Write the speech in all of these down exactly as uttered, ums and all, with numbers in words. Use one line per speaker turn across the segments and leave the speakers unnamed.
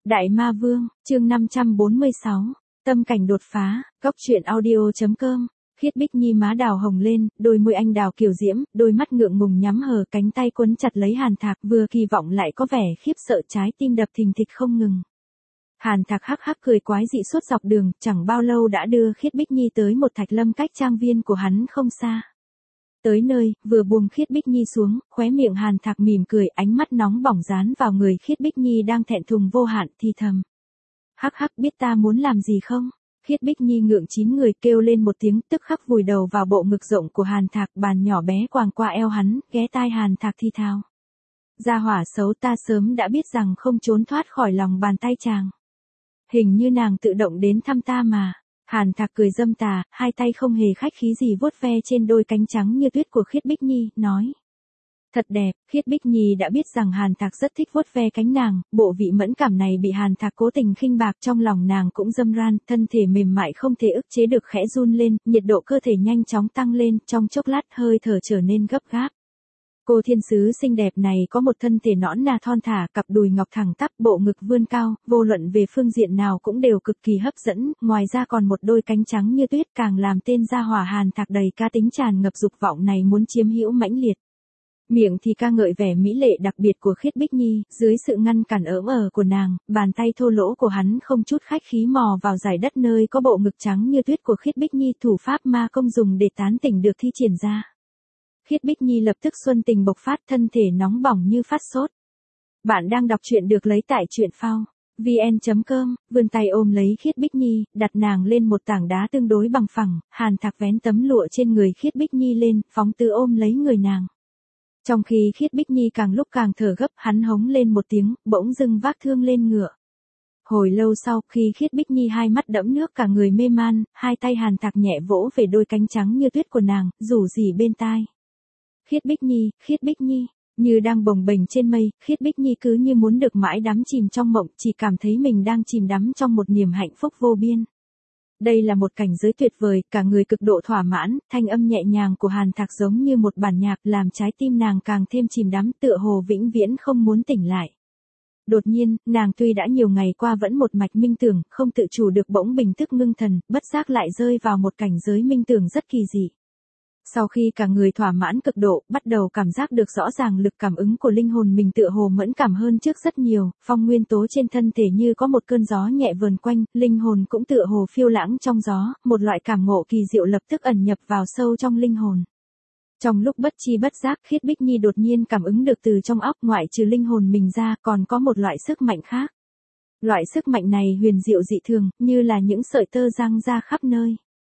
Đại Ma Vương, chương năm trăm bốn mươi sáu, tâm cảnh đột phá, góc truyện audio.com. Khiết Bích Nhi má đào hồng lên, đôi môi anh đào kiều diễm, đôi mắt ngượng ngùng nhắm hờ, cánh tay quấn chặt lấy Hàn Thạc, vừa kỳ vọng lại có vẻ khiếp sợ, trái tim đập thình thịch không ngừng. Hàn Thạc hắc hắc cười quái dị suốt dọc đường, chẳng bao lâu đã đưa Khiết Bích Nhi tới một thạch lâm cách trang viên của hắn không xa. Tới nơi, vừa buông Khiết Bích Nhi xuống, khóe miệng Hàn Thạc mỉm cười, ánh mắt nóng bỏng dán vào người Khiết Bích Nhi đang thẹn thùng vô hạn, thì thầm. Hắc hắc, biết ta muốn làm gì không? Khiết Bích Nhi ngượng chín người kêu lên một tiếng, tức khắc vùi đầu vào bộ ngực rộng của Hàn Thạc, bàn nhỏ bé quàng qua eo hắn, ghé tai Hàn Thạc thi thào. Gia hỏa xấu, ta sớm đã biết rằng không trốn thoát khỏi lòng bàn tay chàng. Hình như nàng tự động đến thăm ta mà. Hàn Thạc cười dâm tà, hai tay không hề khách khí gì vuốt ve trên đôi cánh trắng như tuyết của Khiết Bích Nhi, nói. Thật đẹp. Khiết Bích Nhi đã biết rằng Hàn Thạc rất thích vuốt ve cánh nàng, bộ vị mẫn cảm này bị Hàn Thạc cố tình khinh bạc, trong lòng nàng cũng dâm ran, thân thể mềm mại không thể ức chế được khẽ run lên, nhiệt độ cơ thể nhanh chóng tăng lên, trong chốc lát hơi thở trở nên gấp gáp. Cô thiên sứ xinh đẹp này có một thân thể nõn nà thon thả, cặp đùi ngọc thẳng tắp, bộ ngực vươn cao, vô luận về phương diện nào cũng đều cực kỳ hấp dẫn, ngoài ra còn một đôi cánh trắng như tuyết, càng làm tên gia hỏa Hàn Thạc đầy cá tính tràn ngập dục vọng này muốn chiếm hữu mãnh liệt. Miệng thì ca ngợi vẻ mỹ lệ đặc biệt của Khiết Bích Nhi, dưới sự ngăn cản ỡm ờ của nàng, bàn tay thô lỗ của hắn không chút khách khí mò vào dải đất nơi có bộ ngực trắng như tuyết của Khiết Bích Nhi, thủ pháp ma công dùng để tán tỉnh được thi triển ra. Khiết Bích Nhi lập tức xuân tình bộc phát, thân thể nóng bỏng như phát sốt. Bạn đang đọc truyện được lấy tại truyện phao vn chấm com, vươn tay ôm lấy Khiết Bích Nhi, đặt nàng lên một tảng đá tương đối bằng phẳng, Hàn Thạc vén tấm lụa trên người Khiết Bích Nhi lên, phóng tứ ôm lấy người nàng. Trong khi Khiết Bích Nhi càng lúc càng thở gấp, hắn hống lên một tiếng, bỗng dưng vác thương lên ngựa. Hồi lâu sau, khi Khiết Bích Nhi hai mắt đẫm nước cả người mê man, hai tay Hàn Thạc nhẹ vỗ về đôi cánh trắng như tuyết của nàng, rủ rỉ bên tai. Khiết Bích Nhi, Khiết Bích Nhi, như đang bồng bềnh trên mây, Khiết Bích Nhi cứ như muốn được mãi đắm chìm trong mộng, chỉ cảm thấy mình đang chìm đắm trong một niềm hạnh phúc vô biên. Đây là một cảnh giới tuyệt vời, cả người cực độ thỏa mãn, thanh âm nhẹ nhàng của Hàn Thạc giống như một bản nhạc, làm trái tim nàng càng thêm chìm đắm, tựa hồ vĩnh viễn không muốn tỉnh lại. Đột nhiên, nàng tuy đã nhiều ngày qua vẫn một mạch minh tưởng, không tự chủ được bỗng bình tức ngưng thần, bất giác lại rơi vào một cảnh giới minh tưởng rất kỳ dị. Sau khi cả người thỏa mãn cực độ, bắt đầu cảm giác được rõ ràng lực cảm ứng của linh hồn mình tựa hồ mẫn cảm hơn trước rất nhiều, phong nguyên tố trên thân thể như có một cơn gió nhẹ vờn quanh, linh hồn cũng tựa hồ phiêu lãng trong gió, một loại cảm ngộ kỳ diệu lập tức ẩn nhập vào sâu trong linh hồn. Trong lúc bất chi bất giác, Khiết Bích Nhi đột nhiên cảm ứng được từ trong óc ngoại trừ linh hồn mình ra, còn có một loại sức mạnh khác. Loại sức mạnh này huyền diệu dị thường, như là những sợi tơ giăng ra khắp nơi.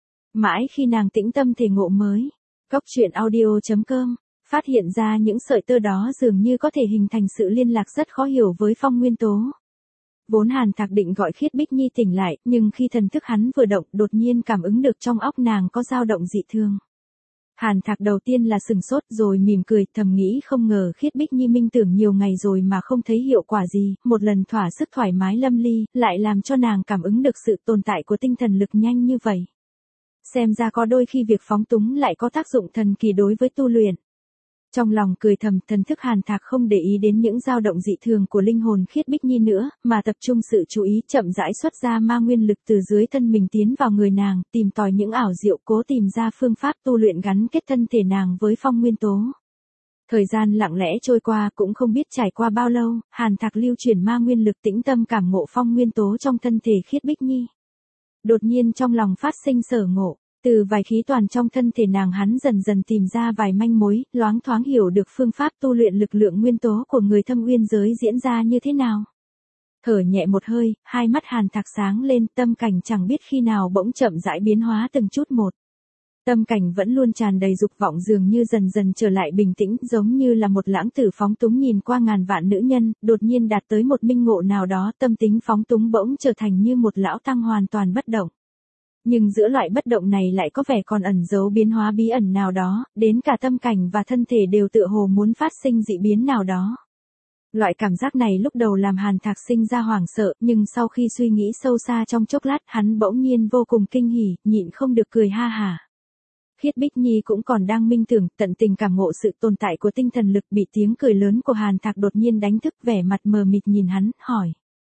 Mãi khi nàng tĩnh tâm thể ngộ mới, góc truyện audio.com, phát hiện ra những sợi tơ đó dường như có thể hình thành sự liên lạc rất khó hiểu với phong nguyên tố. Vốn Hàn Thạc định gọi Khiết Bích Nhi tỉnh lại, nhưng khi thần thức hắn vừa động, đột nhiên cảm ứng được trong óc nàng có dao động dị thường. Hàn Thạc đầu tiên là sừng sốt rồi mỉm cười, thầm nghĩ không ngờ Khiết Bích Nhi minh tưởng nhiều ngày rồi mà không thấy hiệu quả gì, một lần thỏa sức thoải mái lâm ly, lại làm cho nàng cảm ứng được sự tồn tại của tinh thần lực nhanh như vậy. Xem ra có đôi khi việc phóng túng lại có tác dụng thần kỳ đối với tu luyện. Trong lòng cười thầm, thần thức Hàn Thạc không để ý đến những dao động dị thường của linh hồn Khiết Bích Nhi nữa, mà tập trung sự chú ý chậm rãi xuất ra ma nguyên lực từ dưới thân mình tiến vào người nàng, tìm tòi những ảo diệu, cố tìm ra phương pháp tu luyện gắn kết thân thể nàng với phong nguyên tố. Thời gian lặng lẽ trôi qua, cũng không biết trải qua bao lâu, Hàn Thạc lưu chuyển ma nguyên lực tĩnh tâm cảm ngộ phong nguyên tố trong thân thể Khiết Bích Nhi. Đột nhiên trong lòng phát sinh sở ngộ, từ vài khí toàn trong thân thể nàng hắn dần dần tìm ra vài manh mối, loáng thoáng hiểu được phương pháp tu luyện lực lượng nguyên tố của người thâm uyên giới diễn ra như thế nào. Thở nhẹ một hơi, hai mắt Hàn Thạc sáng lên, tâm cảnh chẳng biết khi nào bỗng chậm rãi biến hóa từng chút một. Tâm cảnh vẫn luôn tràn đầy dục vọng dường như dần dần trở lại bình tĩnh, giống như là một lãng tử phóng túng nhìn qua ngàn vạn nữ nhân, đột nhiên đạt tới một minh ngộ nào đó, tâm tính phóng túng bỗng trở thành như một lão tăng hoàn toàn bất động. Nhưng giữa loại bất động này lại có vẻ còn ẩn giấu biến hóa bí ẩn nào đó, đến cả tâm cảnh và thân thể đều tựa hồ muốn phát sinh dị biến nào đó. Loại cảm giác này lúc đầu làm Hàn Thạc sinh ra hoảng sợ, nhưng sau khi suy nghĩ sâu xa trong chốc lát, hắn bỗng nhiên vô cùng kinh hỉ, nhịn không được cười ha hả. Khiết Bích Nhi cũng còn đang minh tưởng, tận tình cảm ngộ sự tồn tại của tinh thần lực, bị tiếng cười lớn của Hàn Thạc đột nhiên đánh thức, vẻ mặt mờ mịt nhìn hắn, hỏi.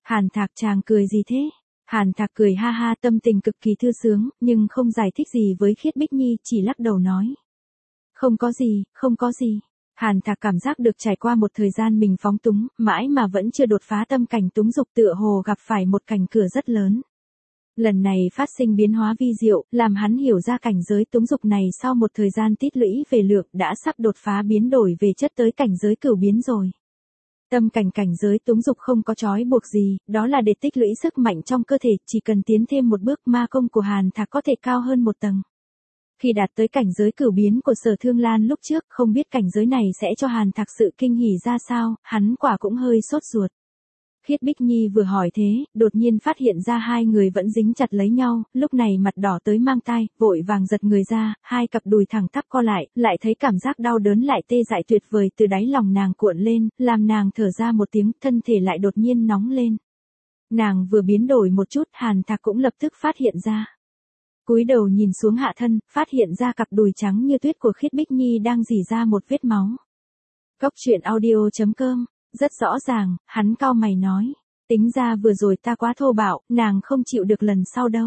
Hàn Thạc chàng cười gì thế? Hàn Thạc cười ha ha, tâm tình cực kỳ thư sướng, nhưng không giải thích gì với Khiết Bích Nhi, chỉ lắc đầu nói. Không có gì, không có gì. Hàn Thạc cảm giác được trải qua một thời gian mình phóng túng, mãi mà vẫn chưa đột phá tâm cảnh túng dục, tựa hồ gặp phải một cảnh cửa rất lớn. Lần này phát sinh biến hóa vi diệu, làm hắn hiểu ra cảnh giới túng dục này sau một thời gian tích lũy về lượng đã sắp đột phá biến đổi về chất tới cảnh giới cửu biến rồi. Tâm cảnh cảnh giới túng dục không có trói buộc gì, đó là để tích lũy sức mạnh trong cơ thể, chỉ cần tiến thêm một bước ma công của Hàn Thạc có thể cao hơn một tầng. Khi đạt tới cảnh giới cửu biến của Sở Thương Lan lúc trước, không biết cảnh giới này sẽ cho Hàn Thạc sự kinh hỉ ra sao, hắn quả cũng hơi sốt ruột. Khiết Bích Nhi vừa hỏi thế, đột nhiên phát hiện ra hai người vẫn dính chặt lấy nhau, lúc này mặt đỏ tới mang tai, vội vàng giật người ra, hai cặp đùi thẳng tắp co lại, lại thấy cảm giác đau đớn lại tê dại tuyệt vời từ đáy lòng nàng cuộn lên, làm nàng thở ra một tiếng, thân thể lại đột nhiên nóng lên. Nàng vừa biến đổi một chút, Hàn Thạc cũng lập tức phát hiện ra. Cúi đầu nhìn xuống hạ thân, phát hiện ra cặp đùi trắng như tuyết của Khiết Bích Nhi đang rỉ ra một vết máu. Góc truyện audio chấm com. Rất rõ ràng, hắn cau mày nói. Tính ra vừa rồi ta quá thô bạo, nàng không chịu được lần sau đâu.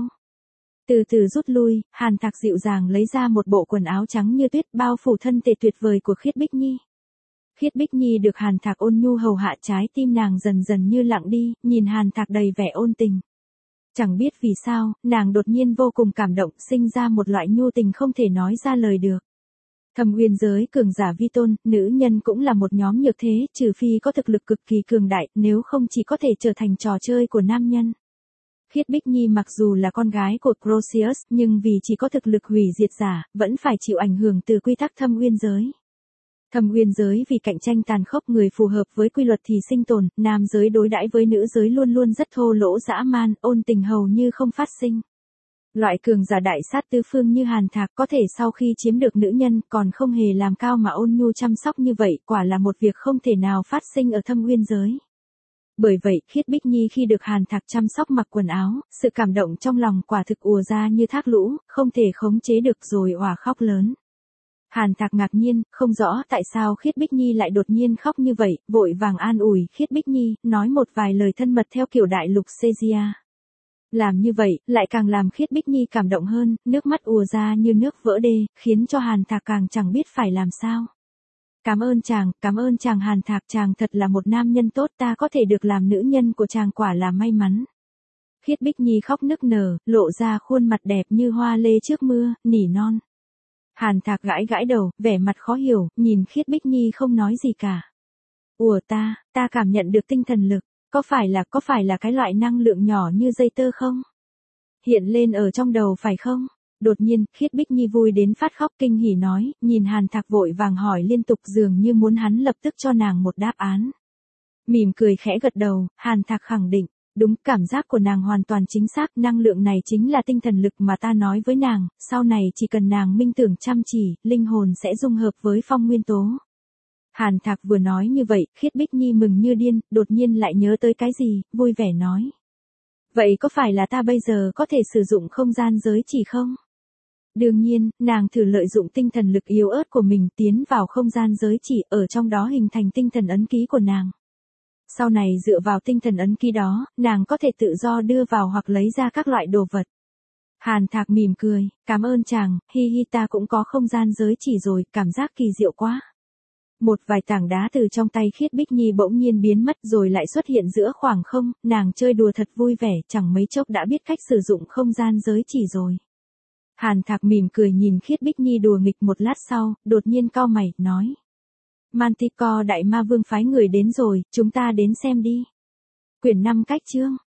Từ từ rút lui, Hàn Thạc dịu dàng lấy ra một bộ quần áo trắng như tuyết bao phủ thân thể tuyệt vời của Khiết Bích Nhi. Khiết Bích Nhi được Hàn Thạc ôn nhu hầu hạ, trái tim nàng dần dần như lặng đi, nhìn Hàn Thạc đầy vẻ ôn tình. Chẳng biết vì sao, nàng đột nhiên vô cùng cảm động, sinh ra một loại nhu tình không thể nói ra lời được. Thâm Uyên giới cường giả vi tôn, nữ nhân cũng là một nhóm nhược thế, trừ phi có thực lực cực kỳ cường đại, nếu không chỉ có thể trở thành trò chơi của nam nhân. Khiết Bích Nhi mặc dù là con gái của Crozius, nhưng vì chỉ có thực lực hủy diệt giả, vẫn phải chịu ảnh hưởng từ quy tắc Thâm Uyên giới. Thâm Uyên giới vì cạnh tranh tàn khốc, người phù hợp với quy luật thì sinh tồn, nam giới đối đãi với nữ giới luôn luôn rất thô lỗ dã man, ôn tình hầu như không phát sinh. Loại cường giả đại sát tứ phương như Hàn Thạc có thể sau khi chiếm được nữ nhân còn không hề làm cao mà ôn nhu chăm sóc như vậy, quả là một việc không thể nào phát sinh ở Thâm Uyên giới. Bởi vậy, Khiết Bích Nhi khi được Hàn Thạc chăm sóc mặc quần áo, sự cảm động trong lòng quả thực ùa ra như thác lũ, không thể khống chế được rồi òa khóc lớn. Hàn Thạc ngạc nhiên, không rõ tại sao Khiết Bích Nhi lại đột nhiên khóc như vậy, vội vàng an ủi Khiết Bích Nhi, nói một vài lời thân mật theo kiểu đại lục Caesarea. Làm như vậy, lại càng làm Khiết Bích Nhi cảm động hơn, nước mắt ùa ra như nước vỡ đê, khiến cho Hàn Thạc càng chẳng biết phải làm sao. Cảm ơn chàng, cảm ơn chàng Hàn Thạc, chàng thật là một nam nhân tốt, ta có thể được làm nữ nhân của chàng quả là may mắn. Khiết Bích Nhi khóc nức nở, lộ ra khuôn mặt đẹp như hoa lê trước mưa, nỉ non. Hàn Thạc gãi gãi đầu, vẻ mặt khó hiểu, nhìn Khiết Bích Nhi không nói gì cả. Ủa ta, ta cảm nhận được tinh thần lực. Có phải là, có phải là cái loại năng lượng nhỏ như dây tơ không? Hiện lên ở trong đầu phải không? Đột nhiên, Khiết Bích Nhi vui đến phát khóc kinh hỉ nói, nhìn Hàn Thạc vội vàng hỏi liên tục dường như muốn hắn lập tức cho nàng một đáp án. Mỉm cười khẽ gật đầu, Hàn Thạc khẳng định, đúng, cảm giác của nàng hoàn toàn chính xác, năng lượng này chính là tinh thần lực mà ta nói với nàng, sau này chỉ cần nàng minh tưởng chăm chỉ, linh hồn sẽ dung hợp với phong nguyên tố. Hàn Thạc vừa nói như vậy, Khiết Bích Nhi mừng như điên, đột nhiên lại nhớ tới cái gì, vui vẻ nói. Vậy có phải là ta bây giờ có thể sử dụng không gian giới chỉ không? Đương nhiên, nàng thử lợi dụng tinh thần lực yếu ớt của mình tiến vào không gian giới chỉ, ở trong đó hình thành tinh thần ấn ký của nàng. Sau này dựa vào tinh thần ấn ký đó, nàng có thể tự do đưa vào hoặc lấy ra các loại đồ vật. Hàn Thạc mỉm cười, cảm ơn chàng, hi hi, ta cũng có không gian giới chỉ rồi, cảm giác kỳ diệu quá. Một vài tảng đá từ trong tay Khiết Bích Nhi bỗng nhiên biến mất rồi lại xuất hiện giữa khoảng không, nàng chơi đùa thật vui vẻ, chẳng mấy chốc đã biết cách sử dụng không gian giới chỉ rồi. Hàn Thạc mỉm cười nhìn Khiết Bích Nhi đùa nghịch một lát sau, đột nhiên cau mày, nói. Manticore Đại Ma Vương phái người đến rồi, chúng ta đến xem đi. Quyển năm cách chương.